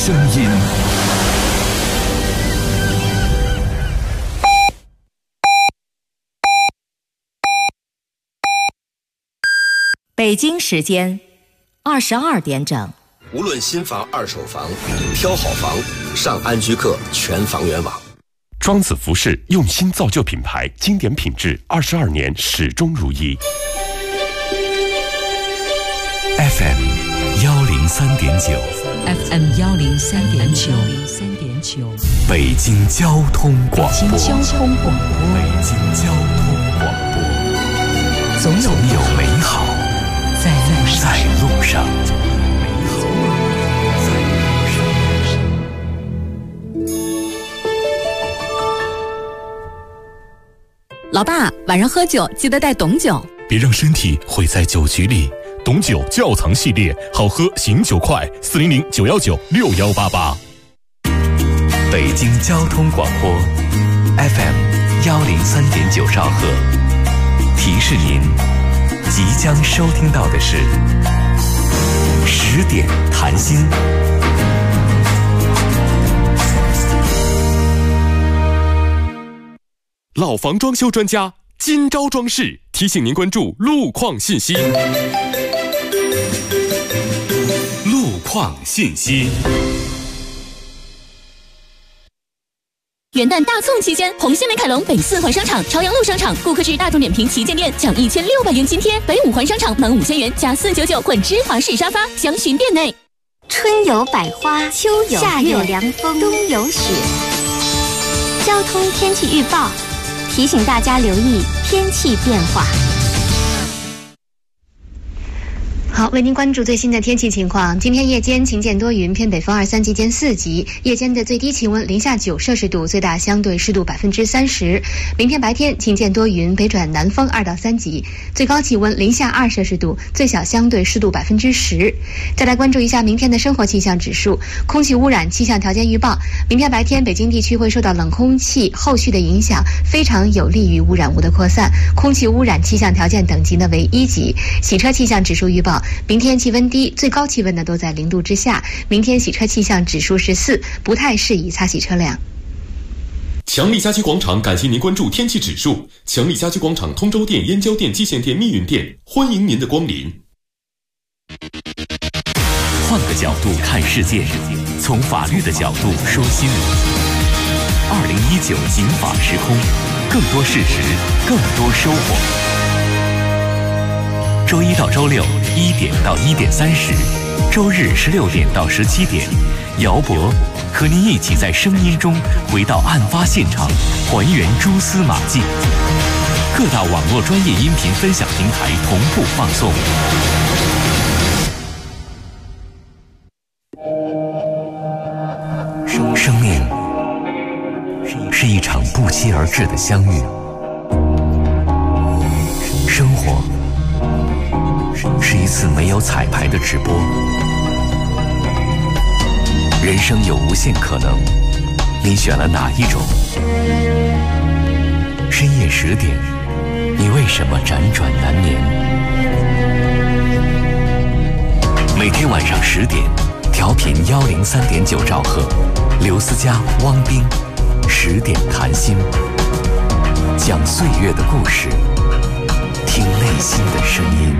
声音。 北京时间22点整。 无论新房、二手房，挑好房，上安居客全房源网。 庄子服饰用心造就品牌，经典品质，22年始终如一。 FM 103.9 FM 103.9 北京交通广播。 北京交通广播。 北京交通广播。 总有美好在路上。 老爸，晚上喝酒记得带董酒， 别让身体毁在酒局里。董酒窖藏系列，好喝醒酒快，400-919-6188。 北京交通广播 FM 103.9兆赫，提示您即将收听到的是10点谈心。 老房装修专家今朝装饰提醒您关注路况信息。 路况信息。 元旦大促期间，红星美凯龙北4环商场、朝阳路商场顾客至大众点评旗舰店享1600元津贴；北5环商场满5000元加499混芝华士沙发，详询店内。 春有百花，秋有夏有凉风，冬有雪。交通天气预报提醒大家留意天气变化。好，为您关注最新的天气情况。今天夜间晴见多云，偏北风2、3级间4级，夜间的最低气温零下9摄氏度，最大相对湿度30%。明天白天晴见多云，北转南风2到3级，最高气温零下2摄氏度，最小相对湿度10%。再来关注一下明天的生活气象指数。空气污染气象条件预报，明天白天北京地区会受到冷空气后续的影响，非常有利于污染物的扩散，空气污染气象条件等级呢为1级。洗车气象指数预报，明天气温低，最高气温呢都在0度之下。明天洗车气象指数是4，不太适宜擦洗车辆。 强力家居广场感谢您关注天气指数。强力家居广场通州店、燕郊店、蓟县店、密云店，欢迎您的光临。 换个角度看世界，从法律的角度说新闻。2019警法时空，更多事实，更多收获。周一到周六1点到1点30，周日16点到17点，姚博和您一起在声音中回到案发现场，还原蛛丝马迹。各大网络专业音频分享平台同步放送。生命是一场不期而至的相遇，生活是一次没有彩排的直播。人生有无限可能，你选了哪一种？深夜10点，你为什么辗转难眠？每天晚上10点，调频103.9兆赫，刘思佳、汪冰10点谈心，讲岁月的故事，听内心的声音。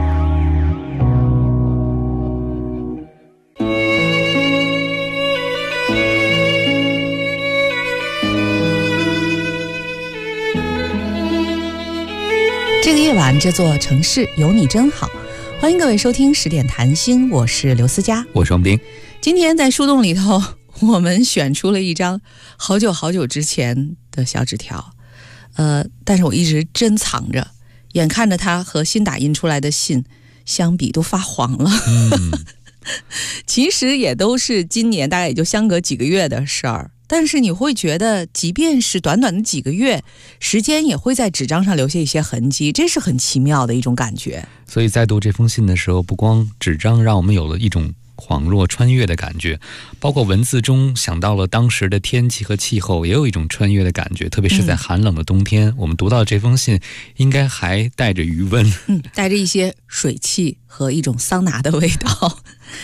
这个夜晚，这座城市有你真好。欢迎各位收听10点谈心，我是刘思佳， 我是王冰。 今天在树洞里头，我们选出了一张好久好久之前的小纸条，但是我一直珍藏着，眼看着它和新打印出来的信相比都发黄了。其实也都是今年大概也就相隔几个月的事儿，但是你会觉得即便是短短的几个月时间，也会在纸张上留下一些痕迹，这是很奇妙的一种感觉。 所以在读这封信的时候，不光纸张让我们有了一种恍若穿越的感觉，包括文字中想到了当时的天气和气候，也有一种穿越的感觉。特别是在寒冷的冬天，我们读到这封信应该还带着余温， 带着一些水汽和一种桑拿的味道。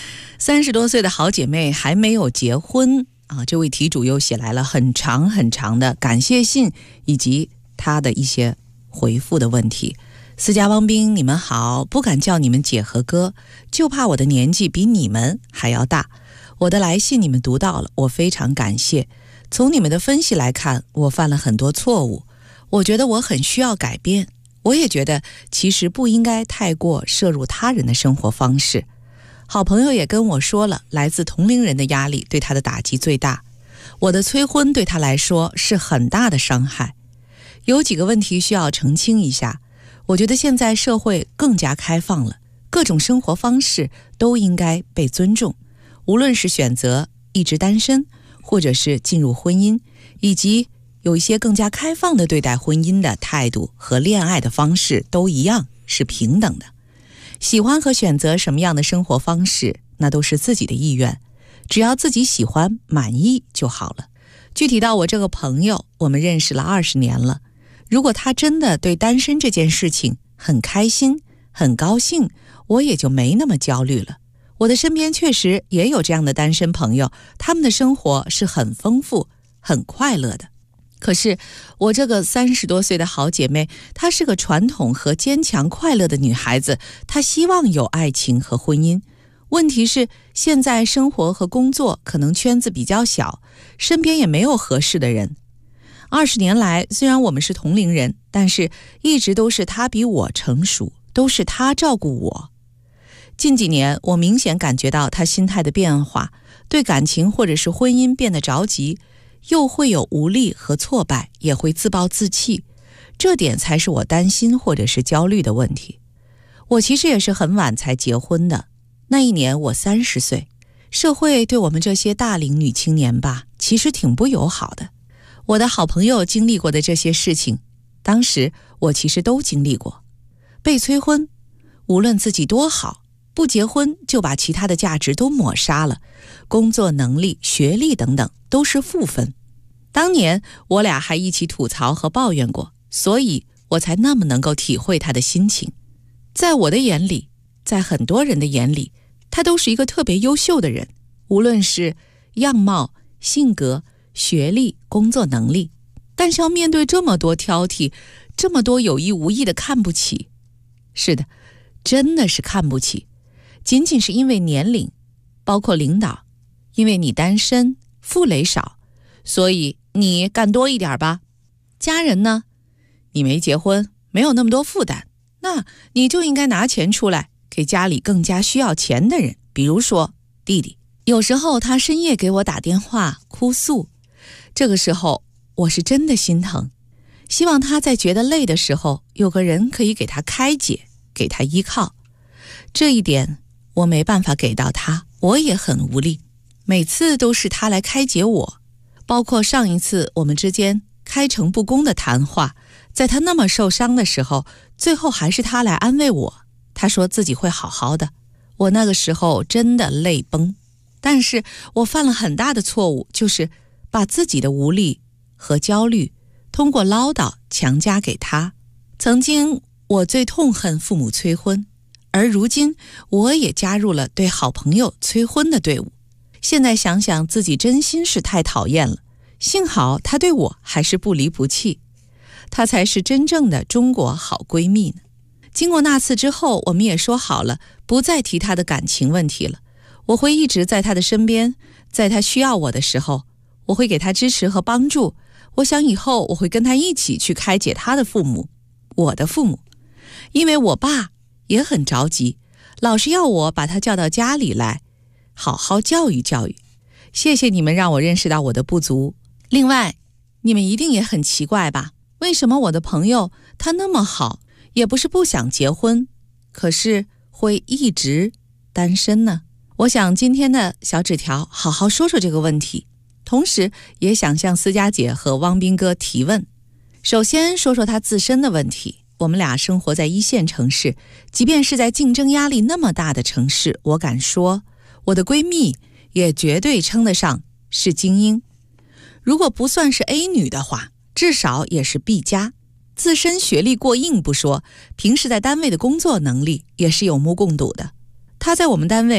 30多岁的好姐妹还没有结婚啊，这位题主又写来了很长很长的感谢信以及她的一些回复的问题。思佳汪冰，你们好，不敢叫你们姐和哥，就怕我的年纪比你们还要大。我的来信你们读到了，我非常感谢。从你们的分析来看，我犯了很多错误，我觉得我很需要改变。我也觉得其实不应该太过摄入他人的生活方式。好朋友也跟我说了，来自同龄人的压力对他的打击最大。我的催婚对他来说是很大的伤害。有几个问题需要澄清一下。我觉得现在社会更加开放了，各种生活方式都应该被尊重，无论是选择一直单身，或者是进入婚姻，以及有一些更加开放的对待婚姻的态度和恋爱的方式都一样，是平等的。喜欢和选择什么样的生活方式，那都是自己的意愿，只要自己喜欢满意就好了。具体到我这个朋友，我们认识了20年了，如果他真的对单身这件事情很开心很高兴，我也就没那么焦虑了。我的身边确实也有这样的单身朋友，他们的生活是很丰富很快乐的。可是我这个30多岁的好姐妹，她是个传统和坚强快乐的女孩子，她希望有爱情和婚姻。问题是现在生活和工作可能圈子比较小，身边也没有合适的人。20年来，虽然我们是同龄人，但是一直都是她比我成熟，都是她照顾我。近几年，我明显感觉到她心态的变化，对感情或者是婚姻变得着急，又会有无力和挫败，也会自暴自弃，这点才是我担心或者是焦虑的问题。我其实也是很晚才结婚的，那一年我30岁，社会对我们这些大龄女青年吧，其实挺不友好的。我的好朋友经历过的这些事情，当时我其实都经历过。被催婚，无论自己多好，不结婚就把其他的价值都抹杀了，工作能力、学历等等都是负分。当年我俩还一起吐槽和抱怨过，所以我才那么能够体会他的心情。在我的眼里，在很多人的眼里，他都是一个特别优秀的人，无论是样貌、性格、学历、工作能力，但是要面对这么多挑剔，这么多有意无意的看不起。是的，真的是看不起。仅仅是因为年龄，包括领导，因为你单身，负累少，所以你干多一点吧。家人呢，你没结婚，没有那么多负担，那你就应该拿钱出来给家里更加需要钱的人，比如说弟弟。有时候他深夜给我打电话哭诉，这个时候我是真的心疼，希望他在觉得累的时候有个人可以给他开解，给他依靠。这一点我没办法给到他，我也很无力。每次都是他来开解我，包括上一次我们之间开诚布公的谈话，在他那么受伤的时候，最后还是他来安慰我，他说自己会好好的。我那个时候真的泪崩，但是我犯了很大的错误，就是把自己的无力和焦虑通过唠叨强加给他。曾经我最痛恨父母催婚，而如今我也加入了对好朋友催婚的队伍。现在想想自己真心是太讨厌了，幸好她对我还是不离不弃，她才是真正的中国好闺蜜呢。经过那次之后，我们也说好了不再提她的感情问题了，我会一直在她的身边，在她需要我的时候，我会给她支持和帮助。我想以后我会跟她一起去开解她的父母，我的父母，因为我爸也很着急，老是要我把她叫到家里来好好教育教育。谢谢你们让我认识到我的不足。另外，你们一定也很奇怪吧，为什么我的朋友他那么好，也不是不想结婚，可是会一直单身呢？我想今天的小纸条好好说说这个问题，同时也想向思佳姐和汪斌哥提问。首先说说他自身的问题。我们俩生活在1线城市，即便是在竞争压力那么大的城市，我敢说我的闺蜜也绝对称得上是精英。如果不算是 A 女的话，至少也是 B 加。自身学历过硬不说，平时在单位的工作能力也是有目共睹的。她在我们单位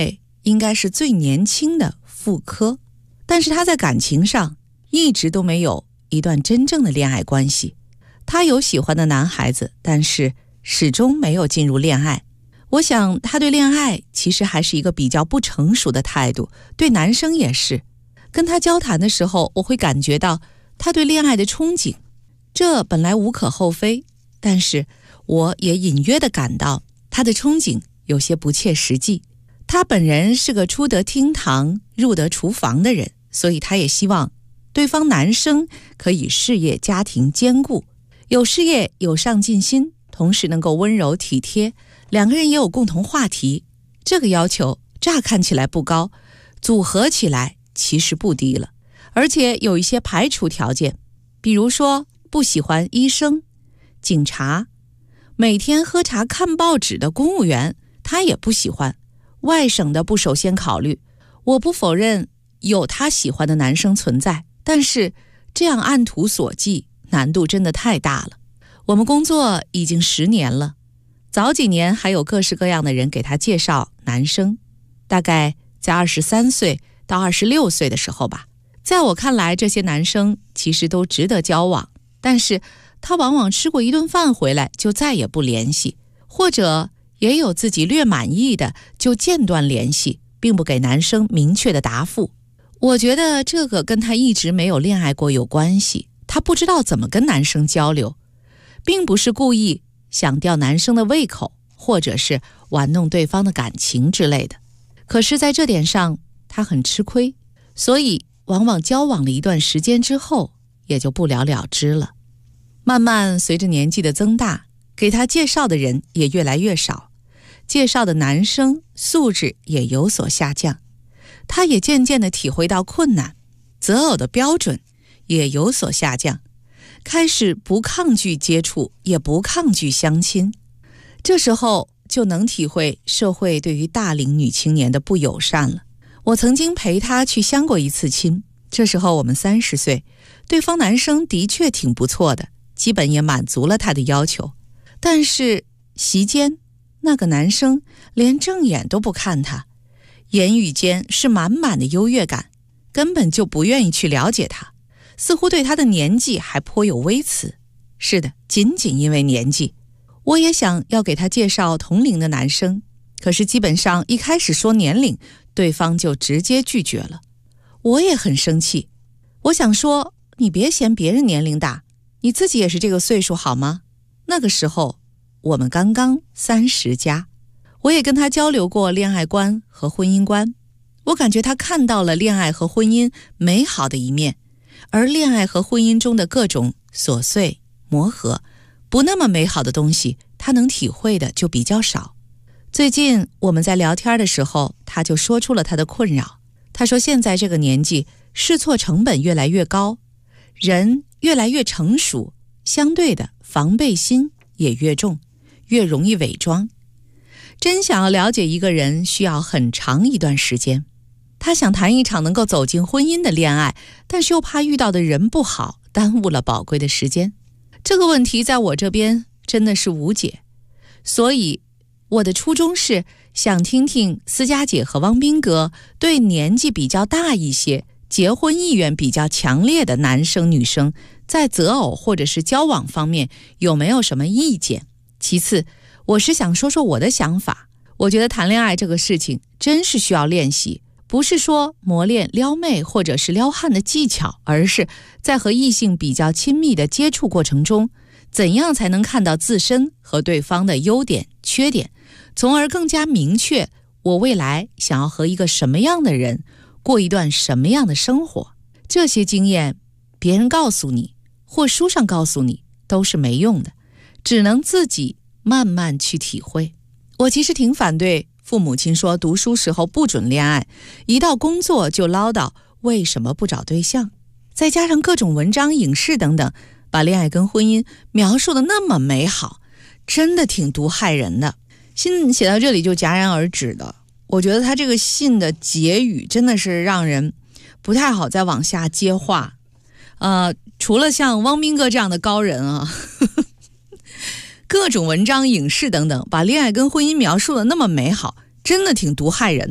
应该是最年轻的妇科，但是他在感情上一直都没有一段真正的恋爱关系。他有喜欢的男孩子，但是始终没有进入恋爱。我想他对恋爱其实还是一个比较不成熟的态度，对男生也是。跟他交谈的时候，我会感觉到他对恋爱的憧憬，这本来无可厚非，但是我也隐约地感到他的憧憬有些不切实际。他本人是个出得厅堂入得厨房的人，所以他也希望对方男生可以事业家庭兼顾，有事业有上进心，同时能够温柔体贴，两个人也有共同话题。这个要求乍看起来不高，组合起来其实不低了，而且有一些排除条件，比如说不喜欢医生、警察，每天喝茶看报纸的公务员他也不喜欢，外省的不首先考虑。我不否认有他喜欢的男生存在，但是这样按图索骥，难度真的太大了。我们工作已经10年了，早几年还有各式各样的人给他介绍男生，大概在23岁到26岁的时候吧。在我看来，这些男生其实都值得交往，但是他往往吃过一顿饭回来就再也不联系，或者也有自己略满意的就间断联系，并不给男生明确的答复。我觉得这个跟他一直没有恋爱过有关系，他不知道怎么跟男生交流，并不是故意想吊男生的胃口，或者是玩弄对方的感情之类的。可是在这点上他很吃亏，所以往往交往了一段时间之后也就不了了之了。慢慢随着年纪的增大，给他介绍的人也越来越少，介绍的男生素质也有所下降。他也渐渐地体会到困难，择偶的标准也有所下降，开始不抗拒接触，也不抗拒相亲。这时候就能体会社会对于大龄女青年的不友善了。我曾经陪她去相过一次亲，这时候我们30岁，对方男生的确挺不错的，基本也满足了她的要求。但是席间那个男生连正眼都不看她，言语间是满满的优越感，根本就不愿意去了解她，似乎对她的年纪还颇有微词。是的，仅仅因为年纪。我也想要给她介绍同龄的男生，可是基本上一开始说年龄，对方就直接拒绝了。我也很生气，我想说，你别嫌别人年龄大，你自己也是这个岁数好吗？那个时候我们刚刚30加，我也跟他交流过恋爱观和婚姻观，我感觉他看到了恋爱和婚姻美好的一面，而恋爱和婚姻中的各种琐碎磨合，不那么美好的东西，他能体会的就比较少。最近我们在聊天的时候，他就说出了他的困扰。他说现在这个年纪，试错成本越来越高，人越来越成熟，相对的防备心也越重，越容易伪装。真想要了解一个人需要很长一段时间，他想谈一场能够走进婚姻的恋爱，但是又怕遇到的人不好，耽误了宝贵的时间。这个问题在我这边真的是无解，所以我的初衷是想听听思佳姐和汪斌哥对年纪比较大一些、结婚意愿比较强烈的男生女生在择偶或者是交往方面有没有什么意见。其次，我是想说说我的想法。我觉得谈恋爱这个事情真是需要练习，不是说磨练撩妹或者是撩汉的技巧，而是在和异性比较亲密的接触过程中，怎样才能看到自身和对方的优点、缺点，从而更加明确我未来想要和一个什么样的人过一段什么样的生活。这些经验别人告诉你或书上告诉你都是没用的，只能自己慢慢去体会。我其实挺反对父母亲说读书时候不准恋爱，一到工作就唠叨为什么不找对象，再加上各种文章、影视等等，把恋爱跟婚姻描述的那么美好，真的挺毒害人的。信写到这里就戛然而止的，我觉得他这个信的结语真的是让人不太好再往下接话。除了像汪斌哥这样的高人啊，各种文章、影视等等，把恋爱跟婚姻描述的那么美好，真的挺毒害人的。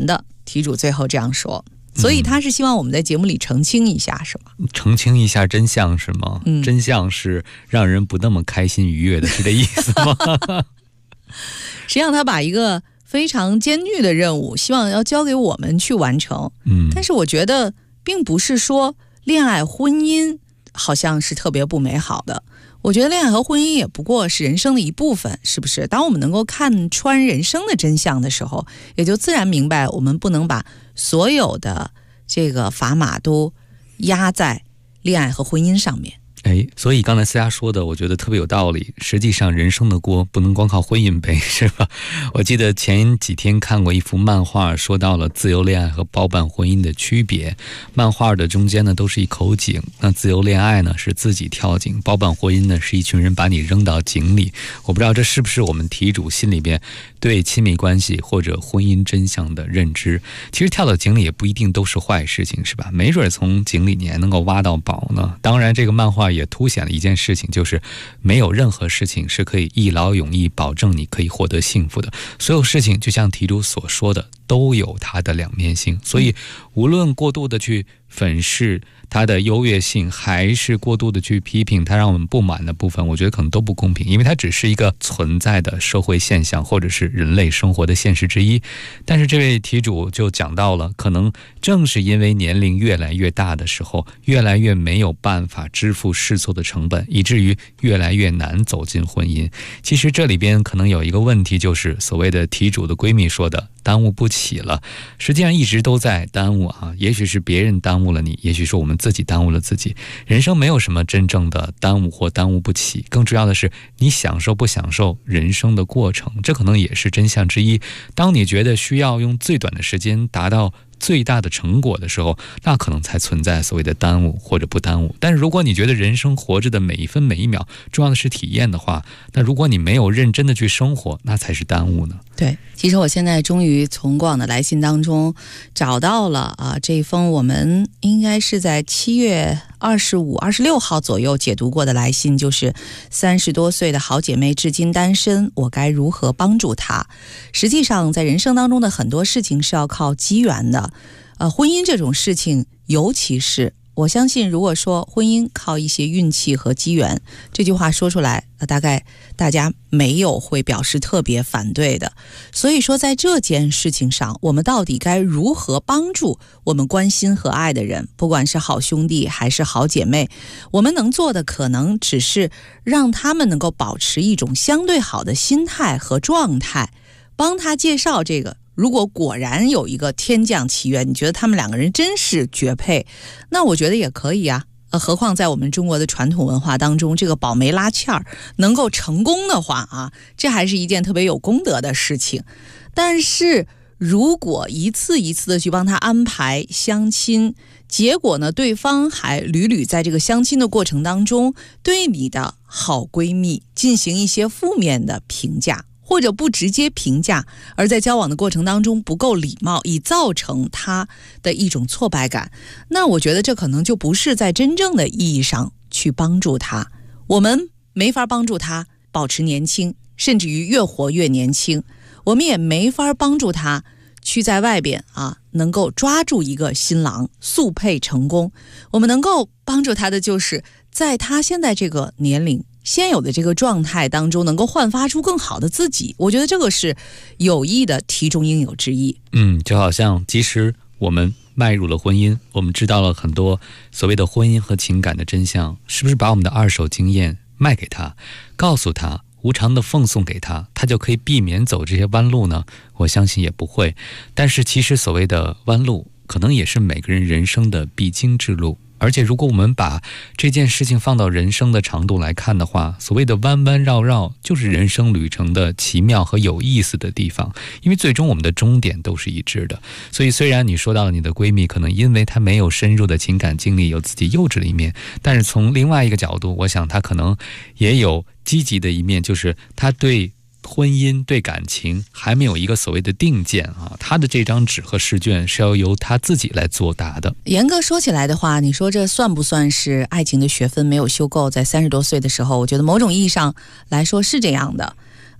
题主最后这样说，所以他是希望我们在节目里澄清一下，是吗？ 澄清一下真相是吗？真相是让人不那么开心愉悦的，是这意思吗？ 实际上他把一个非常艰巨的任务希望要交给我们去完成，但是我觉得并不是说恋爱婚姻好像是特别不美好的，我觉得恋爱和婚姻也不过是人生的一部分，是不是？当我们能够看穿人生的真相的时候，也就自然明白我们不能把所有的这个砝码都压在恋爱和婚姻上面。 所以刚才思佳说的我觉得特别有道理，实际上人生的锅不能光靠婚姻背，是吧？我记得前几天看过一幅漫画，说到了自由恋爱和包办婚姻的区别。漫画的中间呢都是一口井，那自由恋爱呢是自己跳井，包办婚姻呢是一群人把你扔到井里。我不知道这是不是我们题主心里边对亲密关系或者婚姻真相的认知。其实跳到井里也不一定都是坏事情，是吧？没准从井里你还能够挖到宝呢。当然这个漫画也凸显了一件事情，就是没有任何事情是可以一劳永逸保证你可以获得幸福的，所有事情就像题主所说的都有它的两面性，所以无论过度的去粉饰它的优越性，还是过度的去批评它让我们不满的部分，我觉得可能都不公平，因为它只是一个存在的社会现象，或者是人类生活的现实之一。但是这位题主就讲到了，可能正是因为年龄越来越大的时候，越来越没有办法支付试错的成本，以至于越来越难走进婚姻。其实这里边可能有一个问题，就是所谓的题主的闺蜜说的耽误不起了，实际上一直都在耽误啊，也许是别人耽误了你，也许是我们自己耽误了自己。人生没有什么真正的耽误或耽误不起，更重要的是你享受不享受人生的过程，这可能也是真相之一。当你觉得需要用最短的时间达到最大的成果的时候，那可能才存在所谓的耽误或者不耽误。但是如果你觉得人生活着的每一分每一秒重要的是体验的话，那如果你没有认真的去生活，那才是耽误呢。 对，其实我现在终于从过往的来信当中找到了这一封我们应该是在7月25、26号左右解读过的来信，就是30多岁的好姐妹至今单身，我该如何帮助她？实际上在人生当中的很多事情是要靠机缘的，婚姻这种事情尤其是我相信，如果说婚姻靠一些运气和机缘，这句话说出来大概大家没有会表示特别反对的。所以说在这件事情上，我们到底该如何帮助我们关心和爱的人，不管是好兄弟还是好姐妹，我们能做的可能只是让他们能够保持一种相对好的心态和状态，帮他介绍这个，如果果然有一个天降奇缘，你觉得他们两个人真是绝配，那我觉得也可以啊。何况在我们中国的传统文化当中，这个保媒拉纤儿能够成功的话这还是一件特别有功德的事情。但是如果一次一次的去帮他安排相亲，结果呢，对方还屡屡在这个相亲的过程当中对你的好闺蜜进行一些负面的评价，或者不直接评价，而在交往的过程当中不够礼貌，以造成他的一种挫败感，那我觉得这可能就不是在真正的意义上去帮助他。我们没法帮助他保持年轻，甚至于越活越年轻，我们也没法帮助他去在外边能够抓住一个新郎速配成功。我们能够帮助他的就是在他现在这个年龄现有的这个状态当中能够焕发出更好的自己，我觉得这个是有益的题中应有之义。 就好像即使我们迈入了婚姻，我们知道了很多所谓的婚姻和情感的真相，是不是把我们的二手经验卖给他，告诉他，无偿的奉送给他，他就可以避免走这些弯路呢？我相信也不会。但是其实所谓的弯路可能也是每个人人生的必经之路，而且如果我们把这件事情放到人生的长度来看的话，所谓的弯弯绕绕就是人生旅程的奇妙和有意思的地方，因为最终我们的终点都是一致的。所以虽然你说到了你的闺蜜可能因为她没有深入的情感经历，有自己幼稚的一面，但是从另外一个角度，我想她可能也有积极的一面，就是她对婚姻对感情还没有一个所谓的定见他的这张纸和试卷是要由他自己来作答的。 严格说起来的话，你说这算不算是爱情的学分没有修够，在30多岁的时候，我觉得某种意义上来说是这样的。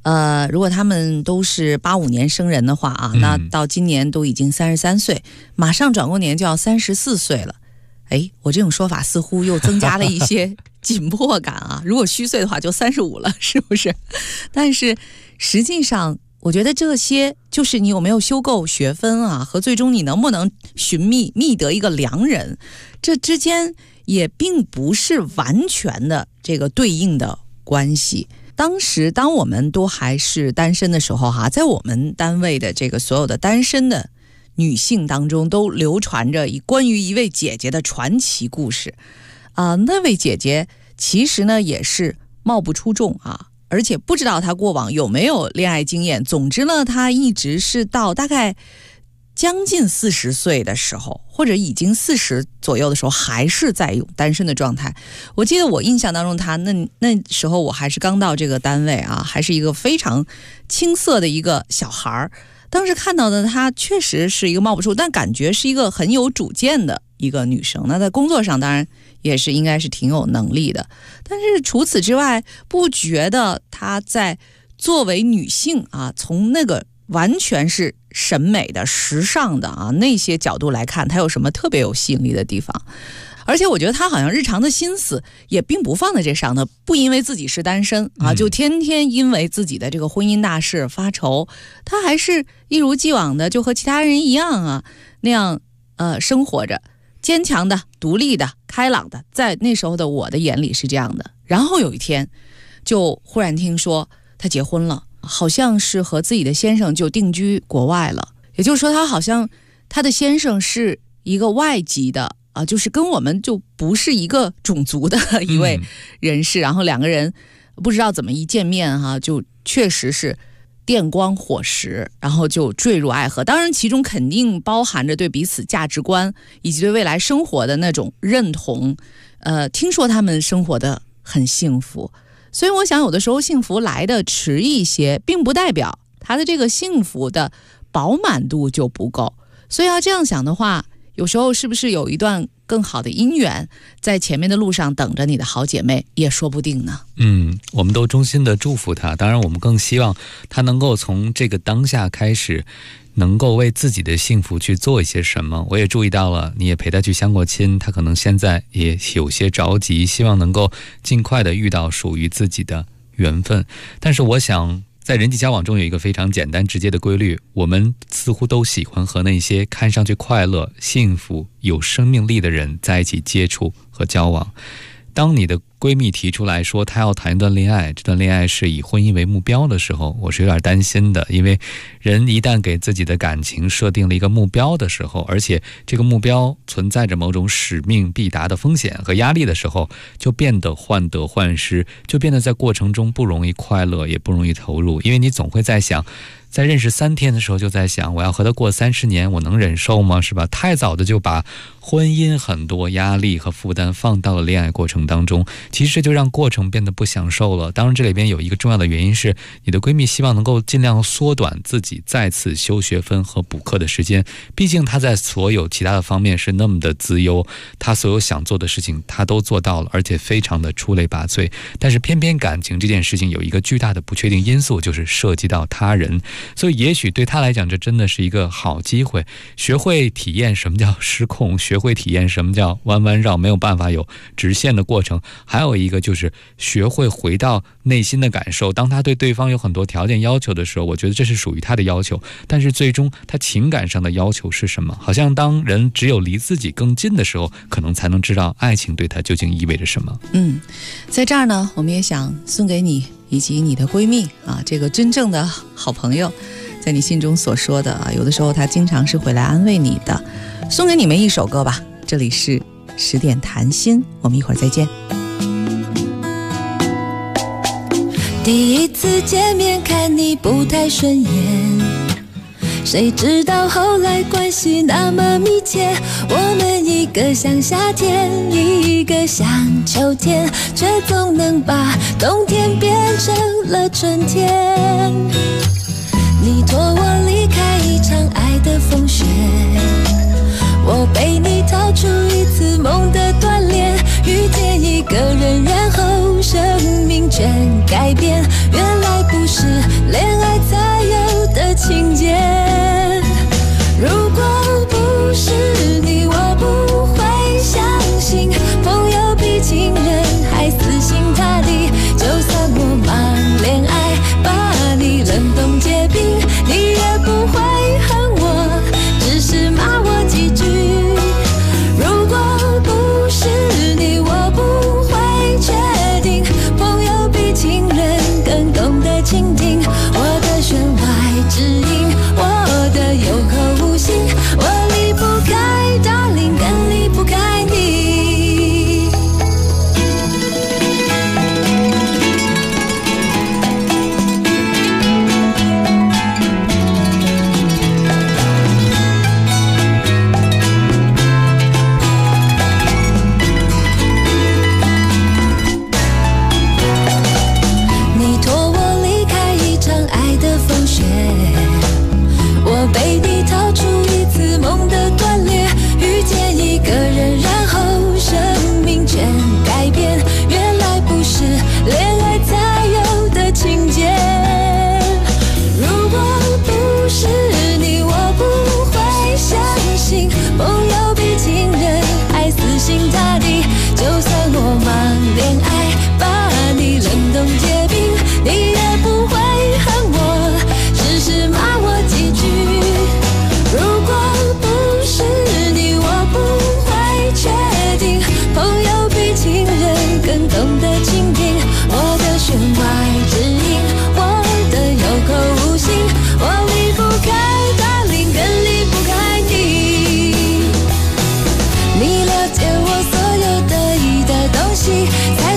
如果他们都是85年生人的话啊，那到今年都已经33岁，马上转过年就要34岁了。哎，我这种说法似乎又增加了一些紧迫感啊！如果虚岁的话，就35了，是不是？但是实际上，我觉得这些就是你有没有修够学分啊，和最终你能不能觅得一个良人，这之间也并不是完全的这个对应的关系。当我们都还是单身的时候哈，在我们单位的这个所有的单身的女性当中，都流传着关于一位姐姐的传奇故事那位姐姐其实呢也是貌不出众啊，而且不知道她过往有没有恋爱经验。总之呢，她一直是到大概将近40岁的时候，或者已经40左右的时候，还是在有单身的状态。我记得我印象当中，她那时候我还是刚到这个单位啊，还是一个非常青涩的一个小孩。当时看到的她确实是一个貌不出，但感觉是一个很有主见的一个女生。那在工作上当然也是应该是挺有能力的，但是除此之外，不觉得她在作为女性啊，从那个完全是审美的、时尚的啊那些角度来看，她有什么特别有吸引力的地方。而且我觉得她好像日常的心思也并不放在这上头，不因为自己是单身啊，就天天因为自己的这个婚姻大事发愁。她还是一如既往的就和其他人一样啊，那样生活着，坚强的、独立的、开朗的，在那时候的我的眼里是这样的。然后有一天就忽然听说她结婚了，好像是和自己的先生就定居国外了。也就是说，她好像她的先生是一个外籍的就是跟我们就不是一个种族的一位人士。然后两个人不知道怎么一见面就确实是电光火石，然后就坠入爱河。当然其中肯定包含着对彼此价值观以及对未来生活的那种认同。听说他们生活的很幸福，所以我想有的时候幸福来的迟一些，并不代表他的这个幸福的饱满度就不够。所以要这样想的话，有时候是不是有一段更好的姻缘在前面的路上等着你的好姐妹也说不定呢。 我们都衷心的祝福她，当然我们更希望她能够从这个当下开始能够为自己的幸福去做一些什么。我也注意到了，你也陪她去相过亲，她可能现在也有些着急，希望能够尽快的遇到属于自己的缘分。但是我想在人际交往中有一个非常简单直接的规律，我们似乎都喜欢和那些看上去快乐、幸福、有生命力的人在一起接触和交往。当你的闺蜜提出来说她要谈一段恋爱，这段恋爱是以婚姻为目标的时候，我是有点担心的。因为人一旦给自己的感情设定了一个目标的时候，而且这个目标存在着某种使命必达的风险和压力的时候，就变得患得患失，就变得在过程中不容易快乐，也不容易投入。因为你总会在想，在认识3天的时候就在想，我要和他过30年，我能忍受吗？是吧？太早的就把婚姻很多压力和负担放到了恋爱过程当中，其实就让过程变得不享受了。当然这里边有一个重要的原因是，你的闺蜜希望能够尽量缩短自己再次修学分和补课的时间。毕竟她在所有其他的方面是那么的资优，她所有想做的事情她都做到了，而且非常的出类拔萃。但是偏偏感情这件事情有一个巨大的不确定因素，就是涉及到他人。所以也许对她来讲，这真的是一个好机会，学会体验什么叫失控，学会体验什么叫弯弯绕，没有办法有直线的过程。还有一个就是学会回到内心的感受，当她对对方有很多条件要求的时候，我觉得这是属于她的要求，但是最终她情感上的要求是什么？好像当人只有离自己更近的时候，可能才能知道爱情对她究竟意味着什么。 在这儿呢，我们也想送给你以及你的闺蜜这个真正的好朋友，在你心中所说的有的时候她经常是会来安慰你的。送给你们一首歌吧，这里是10点谈心，我们一会儿再见。 第一次见面看你不太顺眼，谁知道后来关系那么密切，我们一个像夏天，一个像秋天，却总能把冬天变成了春天。你托我离开一场爱的风雪，我陪你逃出一次梦的锻炼，遇见一个人，然后生命全改变。原来不是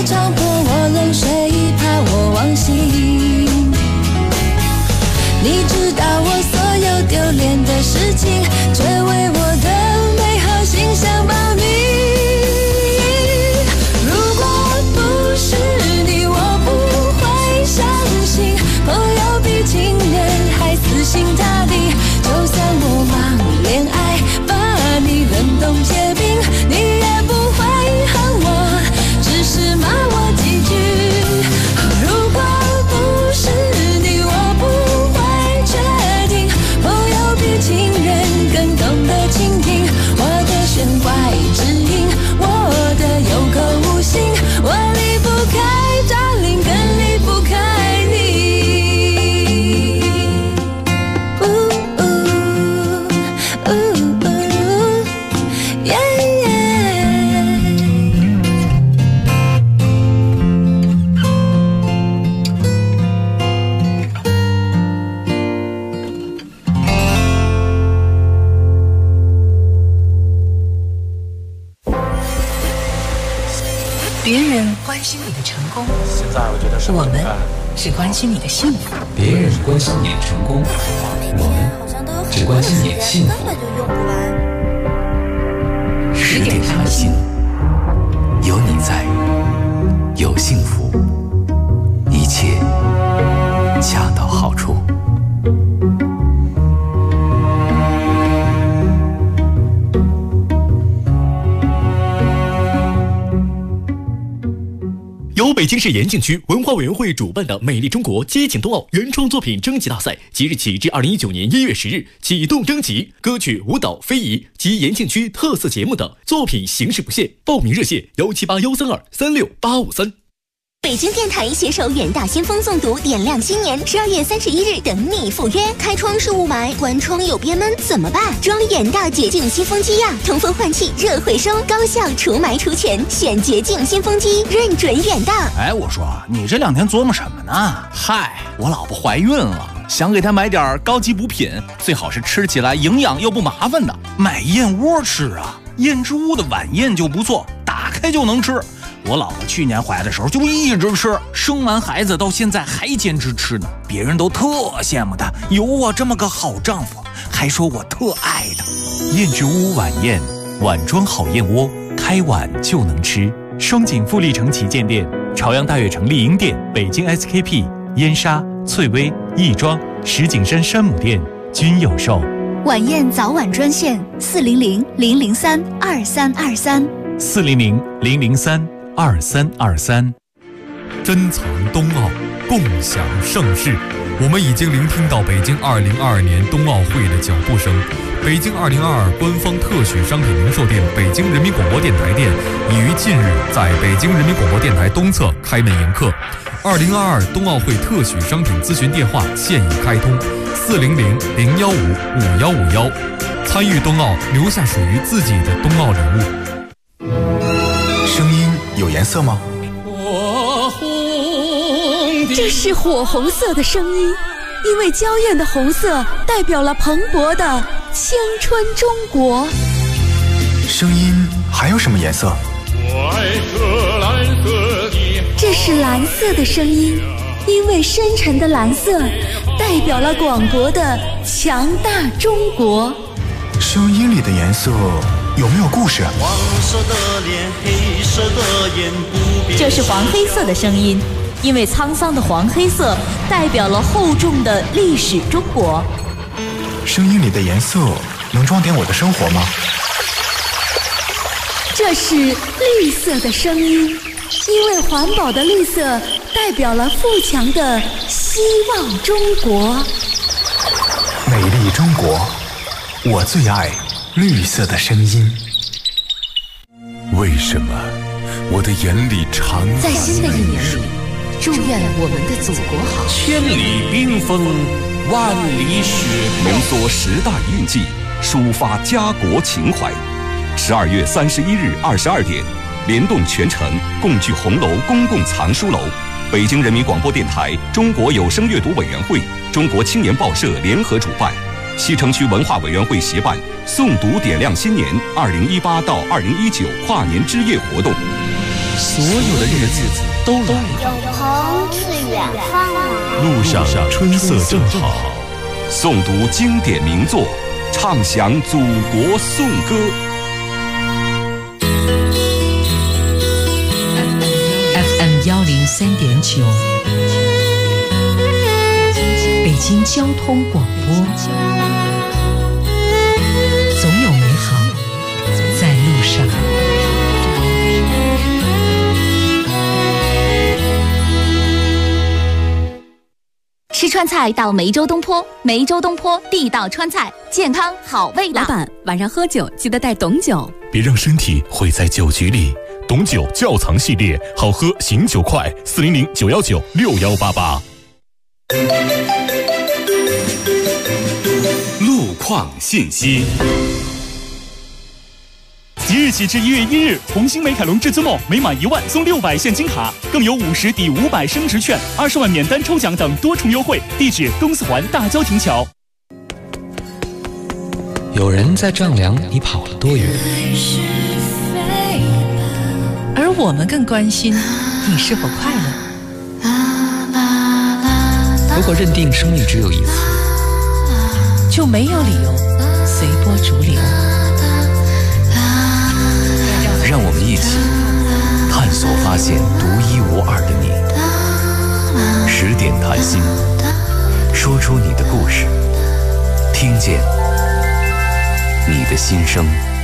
场泼我冷水，怕我忘形。你知道我所有丢脸的事情，却为我的美好形象保密。如果不是你，我不会相信朋友比情人还死心塌地。就算我忙恋爱，把你冷冻结冰，你也不会恨我，只是骂我几句。如果不是你，我不会决定朋友比情人更懂得倾听我的弦外之音，我的有口无心，我离不开darling，更离不开你。 别人关心你的成功， 现在我觉得我们只关心你的幸福。 别人关心你的成功，我们只关心你的幸福。 10点上心，有你在，有幸福，一切恰到好处。 由北京市延庆区文化委员会主办的美丽中国激情冬奥原创作品征集大赛即日起至2019年1月10日启动征集，歌曲、舞蹈、非遗及延庆区特色节目等作品形式不限，报名热线17813236853。 北京电台携手远大先锋诵读，点亮新年，12月31日等你赴约。开窗是雾霾，关窗有憋闷怎么办？装远大洁净新风机呀，通风换气，热回收，高效除霾除醛，选洁净新风机，认准远大。 哎，我说你这2天琢磨什么呢？嗨，我老婆怀孕了，想给她买点高级补品，最好是吃起来营养又不麻烦的。买燕窝吃啊，燕之屋的晚宴就不错，打开就能吃。我老婆去年怀的时候就一直吃，生完孩子到现在还坚持吃呢，别人都特羡慕她有我这么个好丈夫，还说我特爱她。 燕之屋晚宴，碗装好燕窝，开碗就能吃。双井富力城旗舰店、朝阳大悦城丽婴店、北京 SKP、燕莎、翠微、亦庄、石景山山姆店均有售。 晚宴早晚专线 400-003-2323，400-003-2323。 珍藏冬奥，共享盛世。我们已经聆听到北京2022年冬奥会的脚步声。北京2022官方特许商品零售店北京人民广播电台店已于近日在北京人民广播电台东侧开门迎客。2022冬奥会特许商品咨询电话现已开通，400-015-5151。参与冬奥，留下属于自己的冬奥礼物。 声音有颜色吗？ 这是火红色的声音，因为娇艳的红色代表了蓬勃的青春中国。 声音还有什么颜色？ 这是蓝色的声音，因为深沉的蓝色代表了广博的强大中国。 声音里的颜色有没有故事？ 黄色的脸，黑色的眼，不变。 这是黄黑色的声音，因为沧桑的黄黑色代表了厚重的历史中国。 声音里的颜色能装点我的生活吗？ 这是绿色的声音，因为环保的绿色代表了富强的希望中国。 美丽中国，我最爱绿色的声音。 为什么我的眼里常在新的一年里，祝愿我们的祖国好。 千里冰封，万里雪飘， 浓缩10大印记，抒发家国情怀。12月31日22点，联动全城，共聚红楼公共藏书楼。北京人民广播电台、中国有声阅读委员会、中国青年报社联合主办，西城区文化委员会协办诵读点亮新年2018到2019跨年之夜活动。 所有的日子都来了。 有朋自远方来， 路上春色正好。 诵读经典名作，唱响祖国颂歌。 FM 103.9，北京交通广播，总有美好在路上。 吃川菜到梅州东坡，梅州东坡地道川菜，健康好味道。 老板，晚上喝酒记得带董酒， 别让身体毁在酒局里。董酒窖藏系列，好喝醒酒快，400-919-6188。 路况信息。 即日起至1月1日，红星美凯龙至尊梦每满1万送600现金卡，更有50抵500升值券、20万免单抽奖等多重优惠。地址：东四环大郊亭桥。 有人在丈量你跑了多远， 而我们更关心你是否快乐。 如果认定生命只有一次， 就没有理由随波逐流。 让我们一起探索发现独一无二的你。10点谈心，说出你的故事，听见你的心声。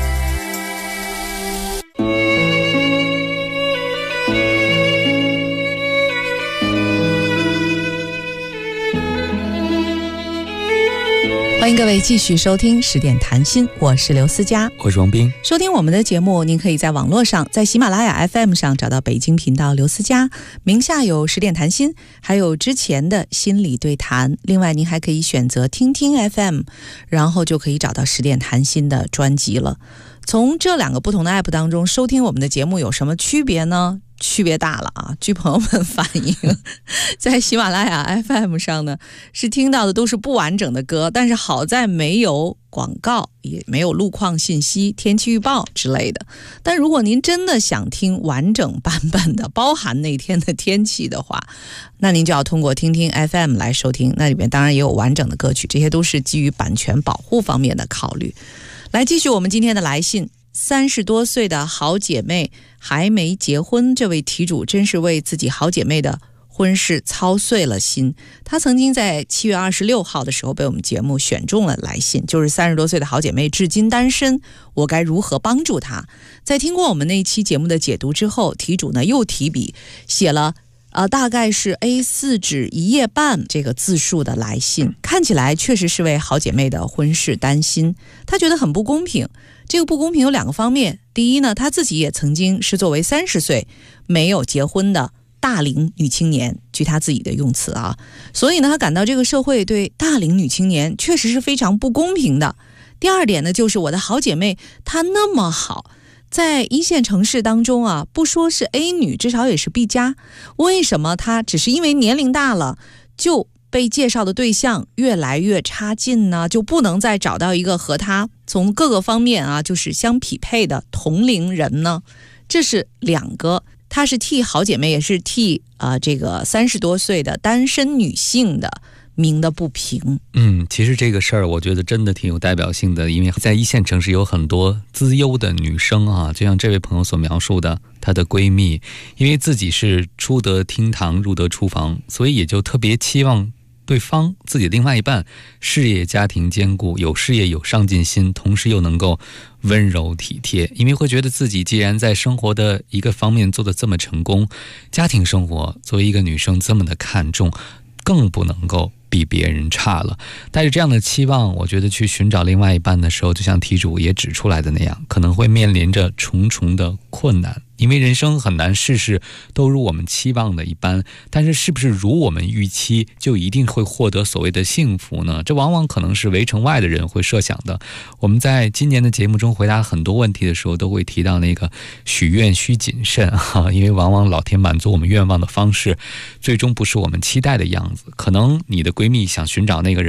欢迎各位继续收听10点谈心，我是刘思佳， 我是王斌。 收听我们的节目，您可以在网络上，在喜马拉雅 FM 上找到北京频道刘思佳，名下有10点谈心，还有之前的心理对谈。另外，您还可以选择听听 FM， 然后就可以找到10点谈心的专辑了。从这2个不同的 app 当中收听我们的节目有什么区别呢？区别大了啊！据朋友们反映，在喜马拉雅 FM 上呢，是听到的都是不完整的歌，但是好在没有广告，也没有路况信息、天气预报之类的。但如果您真的想听完整版本的，包含那天的天气的话，那您就要通过听听 FM 来收听，那里面当然也有完整的歌曲，这些都是基于版权保护方面的考虑。来继续我们今天的来信。30多岁的好姐妹还没结婚，这位题主真是为自己好姐妹的婚事操碎了心。她曾经在7月26号的时候被我们节目选中了来信，就是30多岁的好姐妹至今单身，我该如何帮助她？在听过我们那一期节目的解读之后，题主呢又提笔写了大概是 A4 纸1页半这个字数的来信，看起来确实是为好姐妹的婚事担心。她觉得很不公平，这个不公平有2个方面。第一呢，她自己也曾经是作为30岁没有结婚的大龄女青年，据她自己的用词啊，所以呢，她感到这个社会对大龄女青年确实是非常不公平的。第二点呢，就是我的好姐妹她那么好，在1线城市当中啊，不说是 A 女，至少也是 B 加。为什么她只是因为年龄大了，就被介绍的对象越来越差劲呢？就不能再找到一个和她从各个方面啊，就是相匹配的同龄人呢？这是2个，她是替好姐妹，也是替这个30多岁的单身女性的鸣的不平。 其实这个事儿我觉得真的挺有代表性的，因为在1线城市有很多资优的女生啊，就像这位朋友所描述的，她的闺蜜因为自己是出得厅堂入得厨房，所以也就特别期望对方自己的另外一半事业家庭兼顾，有事业有上进心，同时又能够温柔体贴，因为会觉得自己既然在生活的一个方面做得这么成功，家庭生活作为一个女生这么的看重，更不能够比别人差了。带着这样的期望，我觉得去寻找另外一半的时候，就像题主也指出来的那样，可能会面临着重重的困难。因为人生很难事事都如我们期望的一般，但是是不是如我们预期就一定会获得所谓的幸福呢？这往往可能是围城外的人会设想的。我们在今年的节目中回答很多问题的时候，都会提到那个许愿需谨慎因为往往老天满足我们愿望的方式最终不是我们期待的样子。可能你的闺蜜想寻找那个人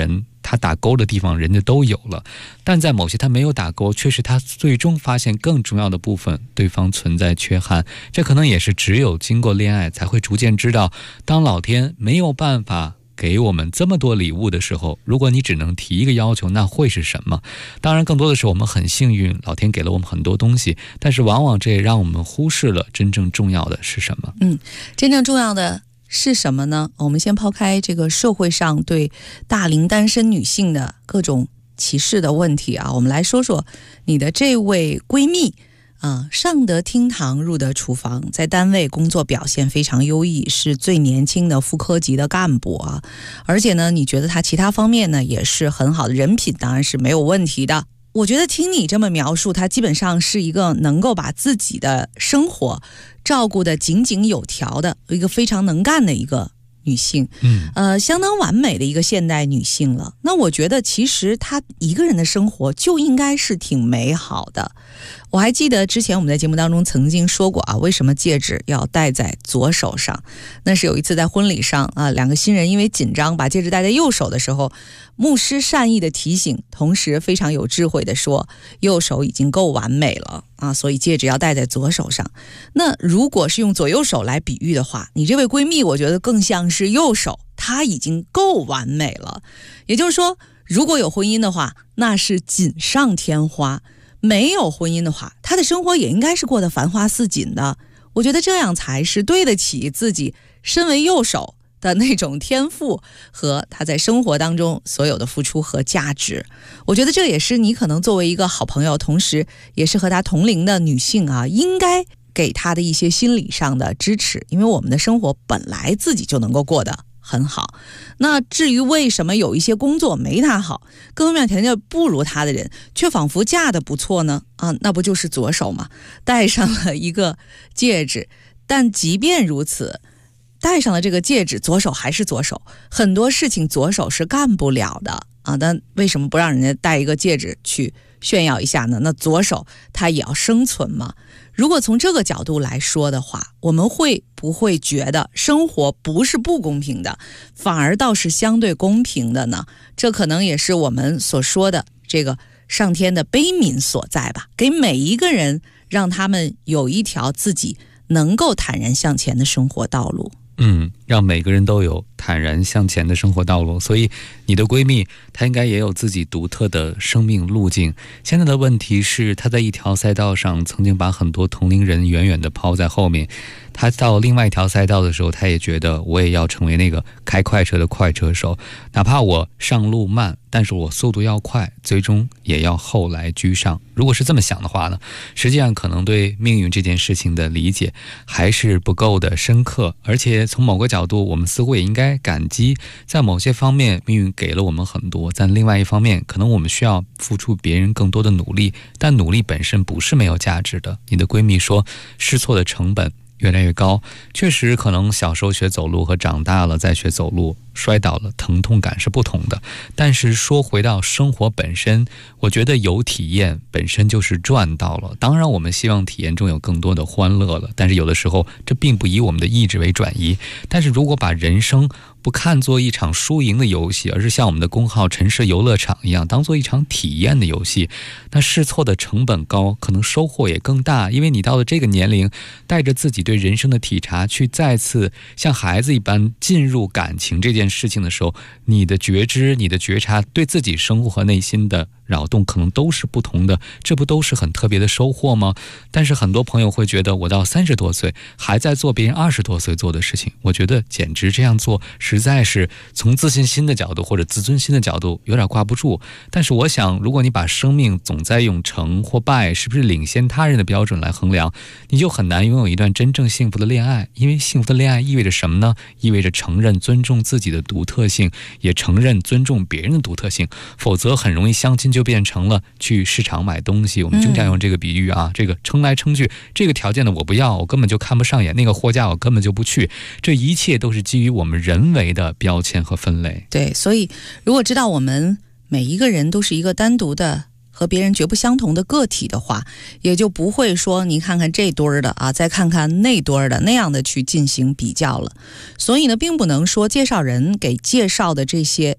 他打勾的地方人家都有了，但在某些他没有打勾，却是他最终发现更重要的部分对方存在缺憾。这可能也是只有经过恋爱才会逐渐知道，当老天没有办法给我们这么多礼物的时候，如果你只能提一个要求，那会是什么？当然更多的是我们很幸运，老天给了我们很多东西，但是往往这也让我们忽视了真正重要的是什么。 真正重要的是什么呢？我们先抛开这个社会上对大龄单身女性的各种歧视的问题啊，我们来说说你的这位闺蜜上得厅堂入得厨房，在单位工作表现非常优异，是最年轻的副科级的干部啊，而且呢你觉得她其他方面呢也是很好的，人品当然是没有问题的。我觉得听你这么描述，她基本上是一个能够把自己的生活照顾得井井有条的一个非常能干的一个女性，相当完美的一个现代女性了。那我觉得其实她一个人的生活就应该是挺美好的。我还记得之前我们在节目当中曾经说过啊，为什么戒指要戴在左手上？那是有一次在婚礼上啊，两个新人因为紧张把戒指戴在右手的时候，牧师善意的提醒，同时非常有智慧的说，右手已经够完美了啊，所以戒指要戴在左手上。那如果是用左右手来比喻的话，你这位闺蜜我觉得更像是右手，她已经够完美了。也就是说，如果有婚姻的话，那是锦上添花；没有婚姻的话，她的生活也应该是过得繁花似锦的。我觉得这样才是对得起自己身为右手的那种天赋和她在生活当中所有的付出和价值。我觉得这也是你可能作为一个好朋友，同时也是和她同龄的女性啊，应该给她的一些心理上的支持，因为我们的生活本来自己就能够过得很好。那至于为什么有一些工作没她好，各方面条件不如她的人，却仿佛嫁得不错呢？那不就是左手吗？戴上了一个戒指，但即便如此，戴上了这个戒指，左手还是左手，很多事情左手是干不了的啊。但为什么不让人家戴一个戒指去炫耀一下呢？那左手它也要生存嘛。如果从这个角度来说的话，我们会不会觉得生活不是不公平的，反而倒是相对公平的呢？这可能也是我们所说的这个上天的悲悯所在吧，给每一个人让他们有一条自己能够坦然向前的生活道路。 让每个人都有坦然向前的生活道路。所以你的闺蜜她应该也有自己独特的生命路径。现在的问题是，她在一条赛道上曾经把很多同龄人远远地抛在后面，她到另外一条赛道的时候，她也觉得我也要成为那个开快车的快车手，哪怕我上路慢，但是我速度要快，最终也要后来居上。如果是这么想的话呢，实际上可能对命运这件事情的理解还是不够的深刻，而且从某个角度我们似乎也应该感激，在某些方面命运给了我们很多，但另外一方面可能我们需要付出别人更多的努力，但努力本身不是没有价值的。你的闺蜜说试错的成本越来越高，确实可能小时候学走路和长大了再学走路摔倒了疼痛感是不同的，但是说回到生活本身，我觉得有体验本身就是赚到了。当然我们希望体验中有更多的欢乐了，但是有的时候这并不以我们的意志为转移。但是如果把人生不看作一场输赢的游戏，而是像我们的公号城市游乐场一样当做一场体验的游戏，那试错的成本高，可能收获也更大。因为你到了这个年龄，带着自己对人生的体察去再次像孩子一般进入感情这件事情的时候，你的觉知你的觉察对自己生活和内心的扰动可能都是不同的，这不都是很特别的收获吗？但是很多朋友会觉得我到30多岁还在做别人20多岁做的事情，我觉得简直这样做实在是从自信心的角度或者自尊心的角度有点挂不住。但是我想，如果你把生命总在用成或败是不是领先他人的标准来衡量，你就很难拥有一段真正幸福的恋爱。因为幸福的恋爱意味着什么呢？意味着承认尊重自己的独特性，也承认尊重别人的独特性，否则很容易相亲就变成了去市场买东西。我们经常用这个比喻啊，这个称来称去，这个条件的我不要，我根本就看不上眼，那个货架我根本就不去，这一切都是基于我们人为的标签和分类。 对，所以如果知道我们每一个人都是一个单独的和别人绝不相同的个体的话，也就不会说你看看这堆儿的啊，再看看那堆儿的那样的去进行比较了。所以呢，并不能说介绍人给介绍的这些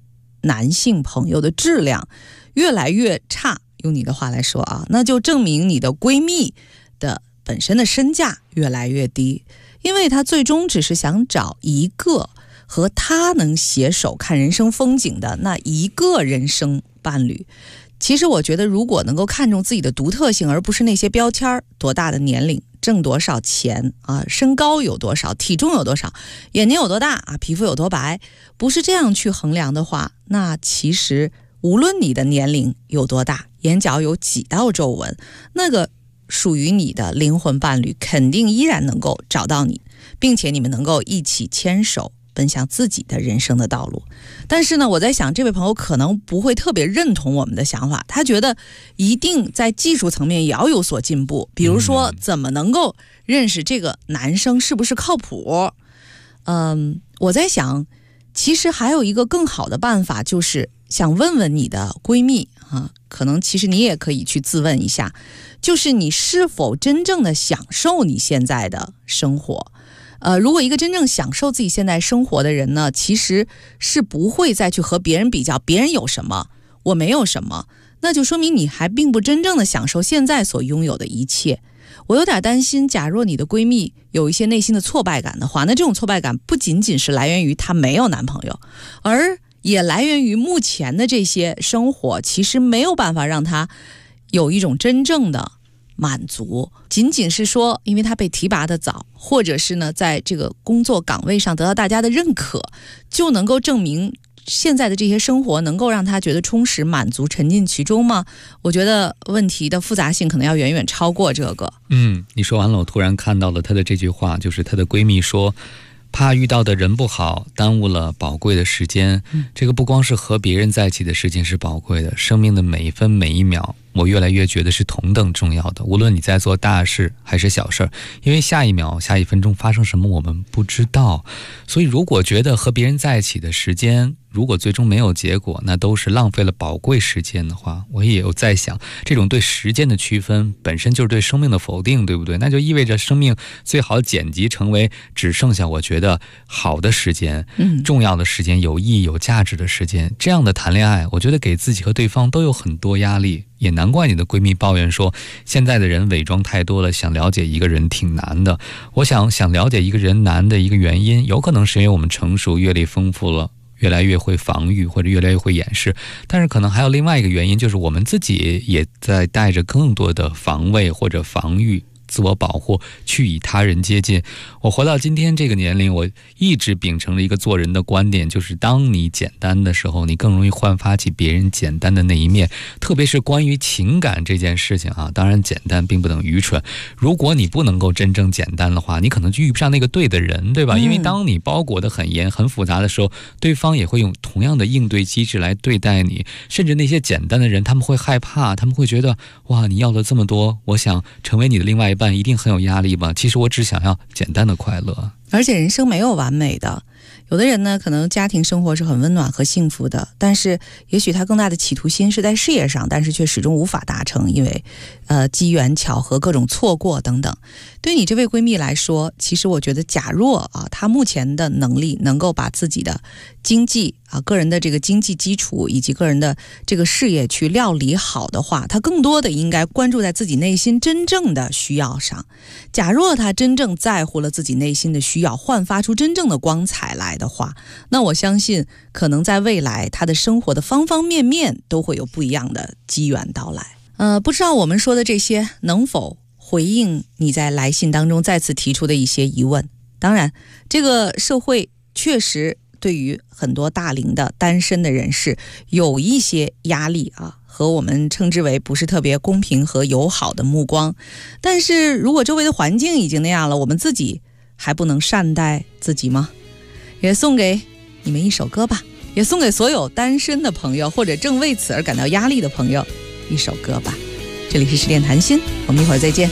男性朋友的质量越来越差，用你的话来说啊，那就证明你的闺蜜的本身的身价越来越低，因为她最终只是想找一个和她能携手看人生风景的那一个人生伴侣。其实我觉得，如果能够看重自己的独特性，而不是那些标签，多大的年龄，挣多少钱啊，身高有多少，体重有多少，眼睛有多大啊，皮肤有多白，不是这样去衡量的话，那其实无论你的年龄有多大，眼角有几道皱纹，那个属于你的灵魂伴侣肯定依然能够找到你，并且你们能够一起牵手奔向自己的人生的道路。但是呢，我在想这位朋友可能不会特别认同我们的想法，他觉得一定在技术层面也要有所进步，比如说怎么能够认识这个男生是不是靠谱。我在想其实还有一个更好的办法，就是想问问你的闺蜜啊，可能其实你也可以去自问一下，就是你是否真正的享受你现在的生活。如果一个真正享受自己现在生活的人呢，其实是不会再去和别人比较，别人有什么我没有什么，那就说明你还并不真正的享受现在所拥有的一切。我有点担心，假若你的闺蜜有一些内心的挫败感的话，那这种挫败感不仅仅是来源于她没有男朋友，而也来源于目前的这些生活其实没有办法让她有一种真正的满足，仅仅是说因为他被提拔的早，或者是呢在这个工作岗位上得到大家的认可，就能够证明现在的这些生活能够让他觉得充实满足沉浸其中吗？我觉得问题的复杂性可能要远远超过这个。 你说完了，我突然看到了她的这句话，就是她的闺蜜说怕遇到的人不好，耽误了宝贵的时间。这个不光是和别人在一起的时间是宝贵的，生命的每一分每一秒，我越来越觉得是同等重要的。无论你在做大事还是小事，因为下一秒下一分钟发生什么我们不知道，所以如果觉得和别人在一起的时间如果最终没有结果，那都是浪费了宝贵时间的话，我也有在想，这种对时间的区分本身就是对生命的否定，对不对？那就意味着生命最好剪辑成为只剩下我觉得好的时间，重要的时间，有意义有价值的时间。这样的谈恋爱，我觉得给自己和对方都有很多压力，也难怪你的闺蜜抱怨说现在的人伪装太多了，想了解一个人挺难的。我想了解一个人难的一个原因，有可能是因为我们成熟阅历丰富了，越来越会防御或者越来越会掩饰，但是可能还有另外一个原因，就是我们自己也在带着更多的防卫或者防御自我保护去与他人接近。我活到今天这个年龄，我一直秉承了一个做人的观点，就是当你简单的时候，你更容易焕发起别人简单的那一面，特别是关于情感这件事情啊。当然简单并不等于愚蠢，如果你不能够真正简单的话，你可能就遇不上那个对的人，对吧？因为当你包裹得很严很复杂的时候，对方也会用同样的应对机制来对待你，甚至那些简单的人他们会害怕，他们会觉得哇，你要了这么多，我想成为你的另外一半一定很有压力吧？其实我只想要简单的快乐。 而且人生没有完美的，有的人呢可能家庭生活是很温暖和幸福的，但是也许他更大的企图心是在事业上，但是却始终无法达成，因为机缘巧合各种错过等等。对你这位闺蜜来说，其实我觉得假若她目前的能力能够把自己的经济个人的这个经济基础以及个人的这个事业去料理好的话，她更多的应该关注在自己内心真正的需要上。假若她真正在乎了自己内心的需要，焕发出真正的光彩来的话，那我相信可能在未来她的生活的方方面面都会有不一样的机缘到来。不知道我们说的这些能否回应你在来信当中再次提出的一些疑问。当然这个社会确实对于很多大龄的单身的人士有一些压力和我们称之为不是特别公平和友好的目光，但是如果周围的环境已经那样了，我们自己还不能善待自己吗？也送给你们一首歌吧，也送给所有单身的朋友或者正为此而感到压力的朋友一首歌吧。这里是十点谈心，我们一会儿再见。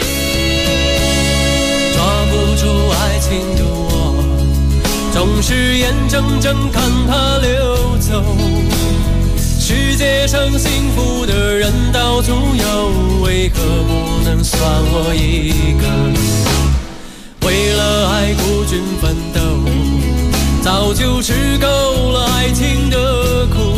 抓不住爱情的我，总是眼睁睁看它流走，世界上幸福的人到处有，为何不能算我一个？为了爱孤军奋斗，早就吃够了爱情的苦，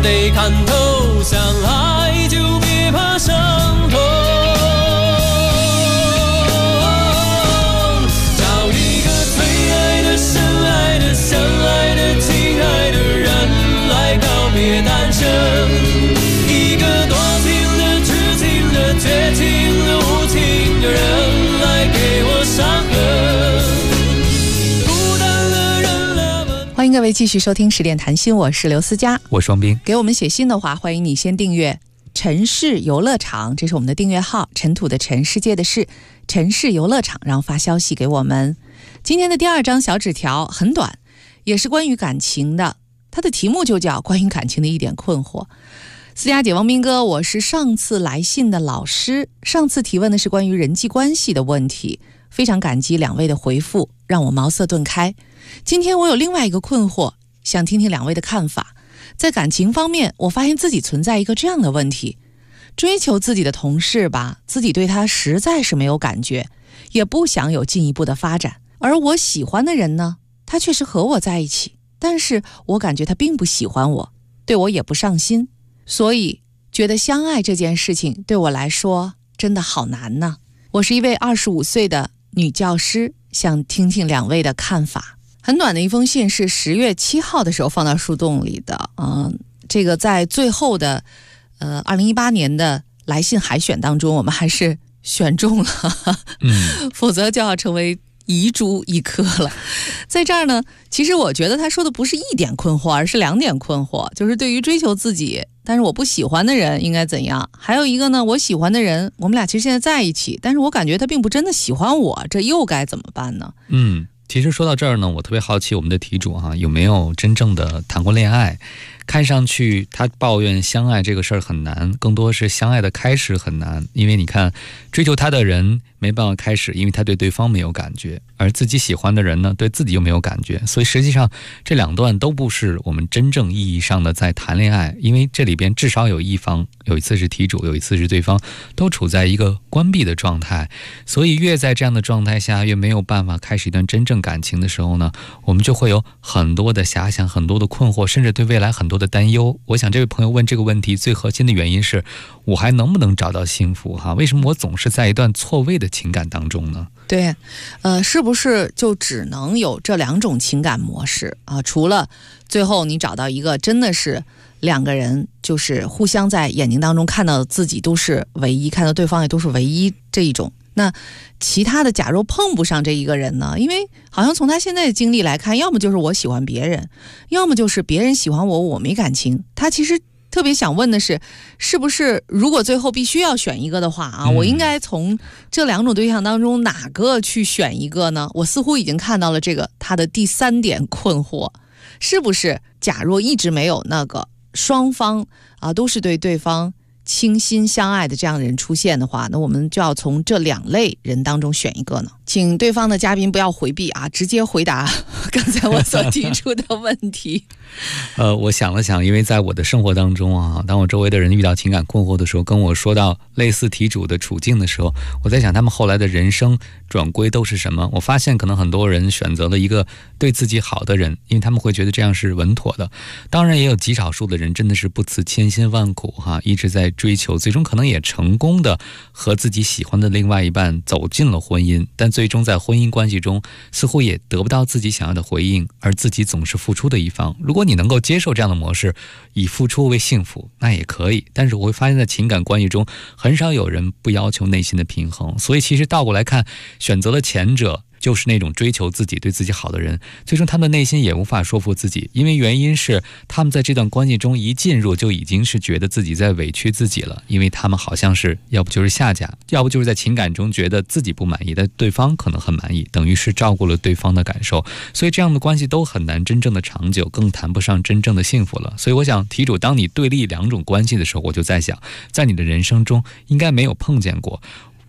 得看透，相爱就别怕伤痛。找一个最爱的、深爱的、相爱的、亲爱的人来告别单身，一个多情的、痴情的、绝情的、无情的人来给我伤痕。 欢迎各位继续收听十点谈心，我是刘思佳， 我双冰。 给我们写信的话，欢迎你先订阅陈氏游乐场，这是我们的订阅号，尘土的尘，世界的世，陈氏游乐场，然后发消息给我们。今天的第二张小纸条很短，也是关于感情的，它的题目就叫关于感情的一点困惑。思佳姐、王斌哥，我是上次来信的老师，上次提问的是关于人际关系的问题，非常感激两位的回复，让我茅塞顿开。今天我有另外一个困惑，想听听两位的看法。在感情方面，我发现自己存在一个这样的问题，追求自己的同事吧，自己对他实在是没有感觉，也不想有进一步的发展，而我喜欢的人呢，他确实和我在一起，但是我感觉他并不喜欢我，对我也不上心，所以觉得相爱这件事情对我来说真的好难呢。我是一位25岁的女教师，想听听两位的看法。很短的一封信，是10月7号的时候放到树洞里的。这个在最后的2018年的来信海选当中，我们还是选中了，否则就要成为遗珠一颗了。在这儿呢，其实我觉得他说的不是一点困惑，而是2点困惑，就是对于追求自己但是我不喜欢的人应该怎样，还有一个呢，我喜欢的人我们俩其实现在在一起，但是我感觉他并不真的喜欢我，这又该怎么办呢？ 其实说到这儿呢，我特别好奇我们的题主有没有真正的谈过恋爱。看上去他抱怨相爱这个事儿很难，更多是相爱的开始很难。因为你看，追求他的人没办法开始，因为他对对方没有感觉，而自己喜欢的人呢，对自己又没有感觉。所以实际上这两段都不是我们真正意义上的在谈恋爱，因为这里边至少有一方，有一次是题主，有一次是对方，都处在一个关闭的状态。所以越在这样的状态下，越没有办法开始一段真正感情的时候呢，我们就会有很多的遐想，很多的困惑，甚至对未来很多的担忧。我想这位朋友问这个问题最核心的原因是，我还能不能找到幸福为什么我总是在一段错位的情感当中呢？ 对，是不是就只能有这2种情感模式啊？除了最后你找到一个真的是2个人就是互相在眼睛当中看到自己都是唯一，看到对方也都是唯一这一种，那其他的假如碰不上这一个人呢，因为好像从他现在的经历来看，要么就是我喜欢别人，要么就是别人喜欢我，我没感情。他其实特别想问的是，是不是如果最后必须要选一个的话我应该从这2种对象当中哪个去选一个呢？我似乎已经看到了这个他的第3点困惑，是不是假若一直没有那个双方都是对对方倾心相爱的这样的人出现的话，那我们就要从这2类人当中选一个呢？请对方的嘉宾不要回避直接回答刚才我所提出的问题。 我想了想，因为在我的生活当中当我周围的人遇到情感困惑的时候，跟我说到类似题主的处境的时候，我在想他们后来的人生转归都是什么。我发现可能很多人选择了一个对自己好的人，因为他们会觉得这样是稳妥的。当然也有极少数的人真的是不辞千辛万苦一直在追求，最终可能也成功的和自己喜欢的另外一半走进了婚姻，但最终在婚姻关系中似乎也得不到自己想要的回应，而自己总是付出的一方。如果你能够接受这样的模式，以付出为幸福，那也可以。但是我会发现在情感关系中很少有人不要求内心的平衡，所以其实倒过来看，选择了前者就是那种追求自己对自己好的人，最终他们的内心也无法说服自己，因为原因是他们在这段关系中一进入就已经是觉得自己在委屈自己了，因为他们好像是要不就是下家，要不就是在情感中觉得自己不满意，但对方可能很满意，等于是照顾了对方的感受，所以这样的关系都很难真正的长久，更谈不上真正的幸福了。所以我想题主，当你对立2种关系的时候，我就在想，在你的人生中应该没有碰见过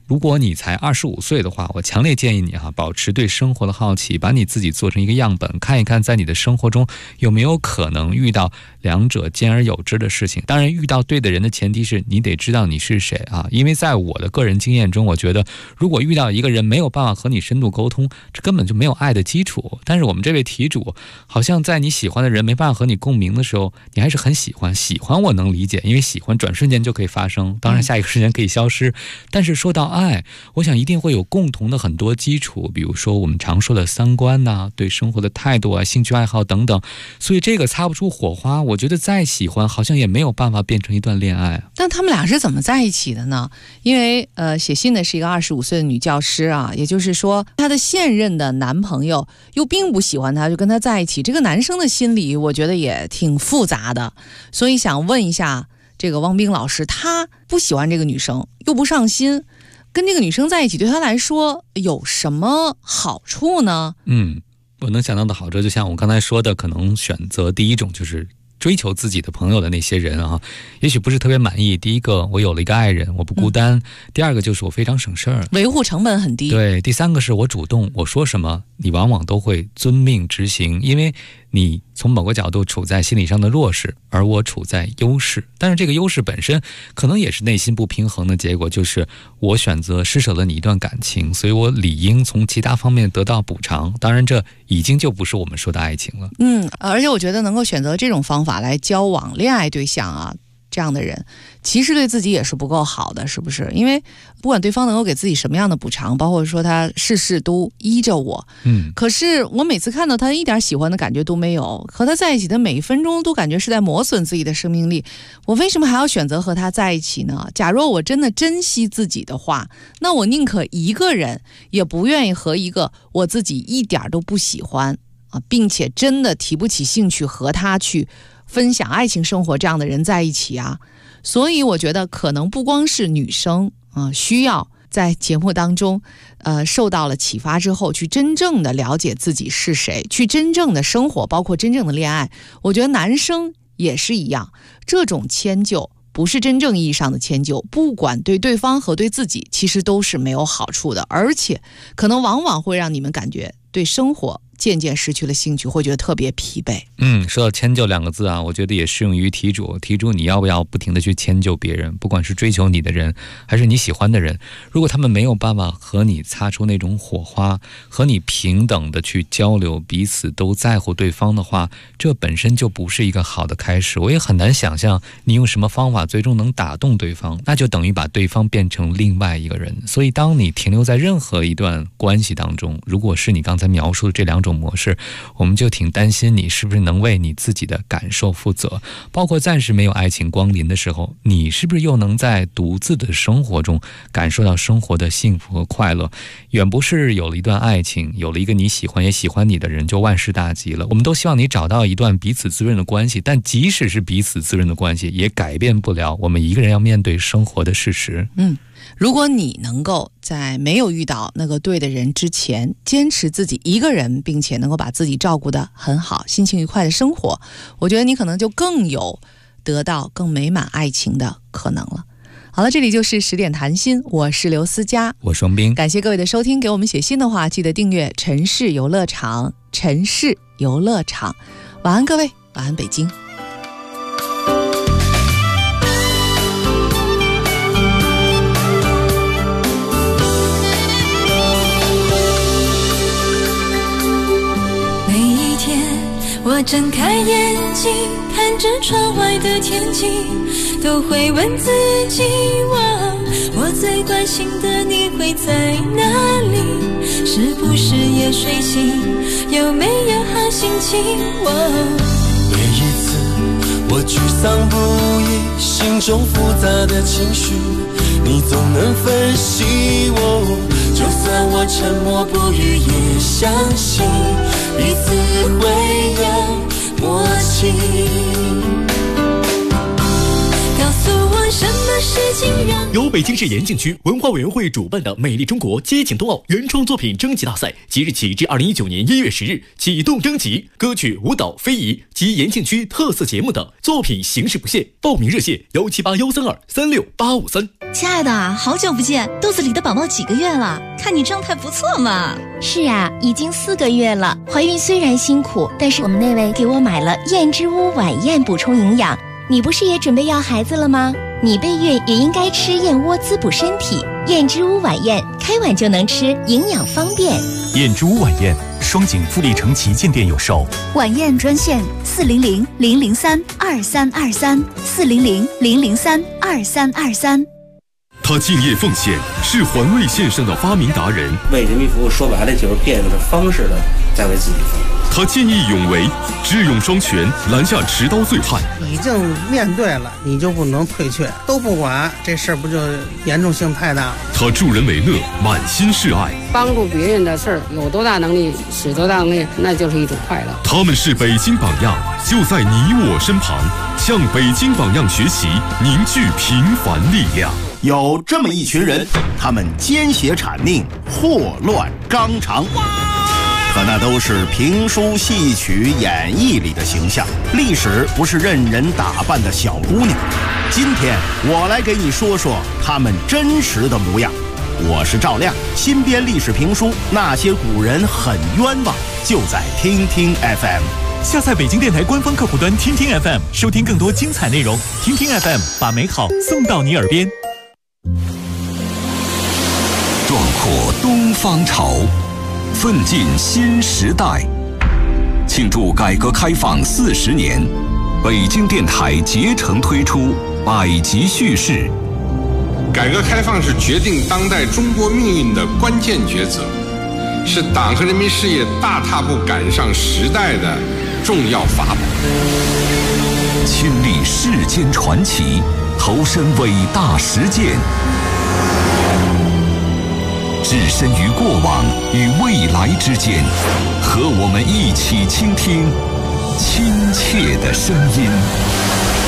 如果你才25岁的话，我强烈建议你保持对生活的好奇，把你自己做成一个样本，看一看在你的生活中有没有可能遇到两者兼而有之的事情。当然遇到对的人的前提是你得知道你是谁因为在我的个人经验中，我觉得如果遇到一个人没有办法和你深度沟通，这根本就没有爱的基础。但是我们这位题主好像在你喜欢的人没办法和你共鸣的时候，你还是很喜欢我能理解，因为喜欢转瞬间就可以发生，当然下一个瞬间可以消失，但是说到爱，我想一定会有共同的很多基础，比如说我们常说的三观对生活的态度兴趣爱好等等，所以这个擦不出火花，我觉得再喜欢好像也没有办法变成一段恋爱。 但他们俩是怎么在一起的呢？因为写信的是一个25岁的女教师也就是说她的现任的男朋友又并不喜欢她，就跟她在一起，这个男生的心理我觉得也挺复杂的，所以想问一下这个汪冰老师，他不喜欢这个女生又不上心，跟这个女生在一起对他来说有什么好处呢？ 我能想到的好处就像我刚才说的，可能选择第一种就是追求自己的朋友的那些人也许不是特别满意。第一个，我有了一个爱人，我不孤单；第二个就是我非常省事儿， 维护成本很低； 对，第三个是我主动，我说什么你往往都会遵命执行，因为你从某个角度处在心理上的弱势，而我处在优势。但是这个优势本身可能也是内心不平衡的结果，就是我选择施舍了你一段感情，所以我理应从其他方面得到补偿。当然这已经就不是我们说的爱情了。 而且我觉得能够选择这种方法来交往恋爱对象这样的人其实对自己也是不够好的，是不是？因为不管对方能够给自己什么样的补偿，包括说他事事都依着我，可是我每次看到他一点喜欢的感觉都没有，和他在一起的每一分钟都感觉是在磨损自己的生命力，我为什么还要选择和他在一起呢？假若我真的珍惜自己的话，那我宁可一个人也不愿意和一个我自己一点都不喜欢并且真的提不起兴趣和他去分享爱情生活这样的人在一起所以我觉得可能不光是女生需要在节目当中受到了启发之后去真正的了解自己是谁，去真正的生活，包括真正的恋爱。我觉得男生也是一样，这种迁就不是真正意义上的迁就，不管对对方和对自己其实都是没有好处的，而且可能往往会让你们感觉对生活渐渐失去了兴趣，会觉得特别疲惫。 说到迁就两个字我觉得也适用于题主。题主你要不要不停地去迁就别人，不管是追求你的人还是你喜欢的人，如果他们没有办法和你擦出那种火花，和你平等的去交流，彼此都在乎对方的话，这本身就不是一个好的开始。我也很难想象你用什么方法最终能打动对方，那就等于把对方变成另外一个人。所以当你停留在任何一段关系当中，如果是你刚才描述的这两种模式，我们就挺担心你是不是能为你自己的感受负责，包括暂时没有爱情光临的时候，你是不是又能在独自的生活中感受到生活的幸福和快乐。远不是有了一段爱情，有了一个你喜欢也喜欢你的人就万事大吉了。我们都希望你找到一段彼此滋润的关系，但即使是彼此滋润的关系，也改变不了我们一个人要面对生活的事实。 如果你能够在没有遇到那个对的人之前坚持自己一个人，并且能够把自己照顾得很好，心情愉快的生活，我觉得你可能就更有得到更美满爱情的可能了。好了，这里就是10点谈心，我是刘思佳， 我是王斌， 感谢各位的收听。给我们写信的话，记得订阅城市游乐场，城市游乐场。晚安各位，晚安北京。 我睁开眼睛，看着窗外的天气，都会问自己，我最关心的你会在哪里？是不是也睡醒？有没有好心情？ 每一次我沮丧不已，心中复杂的情绪，你总能分析我。就算我沉默不语，也相信彼此会有默契。 告诉我什么事情让由北京市延庆区文化委员会主办的“美丽中国接近冬奥”原创作品征集大赛，即日起至2019年1月10日启动征集。歌曲、舞蹈、非遗及延庆区特色节目等作品形式不限。报名热线17813236853。 亲爱的，好久不见，肚子里的宝宝几个月了？看你状态不错嘛。 是啊，已经4个月了。怀孕虽然辛苦，但是我们那位给我买了燕之屋晚宴补充营养。你不是也准备要孩子了吗？你备孕也应该吃燕窝滋补身体。燕之屋晚宴开碗就能吃，营养方便。 燕之屋晚宴，双井富力城旗舰店有售。 晚宴专线400-003-2323，400-003-2323。 他敬业奉献，是环卫线上的发明达人。 为人民服务，说白了就是变着方式的在为自己服务。 他见义勇为，智勇双全，拦下持刀醉汉。 已经面对了，你就不能退却，都不管，这事儿不就严重性太大了？ 他助人为乐，满心是爱。 帮助别人的事儿，有多大能力使多大能力，那就是一种快乐。 他们是北京榜样，就在你我身旁，向北京榜样学习，凝聚平凡力量。 有这么一群人，他们奸邪谄佞，祸乱纲常，可那都是评书、戏曲、演绎里的形象。历史不是任人打扮的小姑娘。今天我来给你说说他们真实的模样。我是赵亮，新编历史评书《那些古人很冤枉》，就在听听 FM。 下载北京电台官方客户端听听 FM， 收听更多精彩内容。听听 FM， 把美好送到你耳边。 壮阔东方潮，奋进新时代。庆祝改革开放40年，北京电台竭诚推出百集叙事。 改革开放是决定当代中国命运的关键抉择，是党和人民事业大踏步赶上时代的重要法宝。 亲历世间传奇，投身伟大实践，置身于过往与未来之间，和我们一起倾听亲切的声音。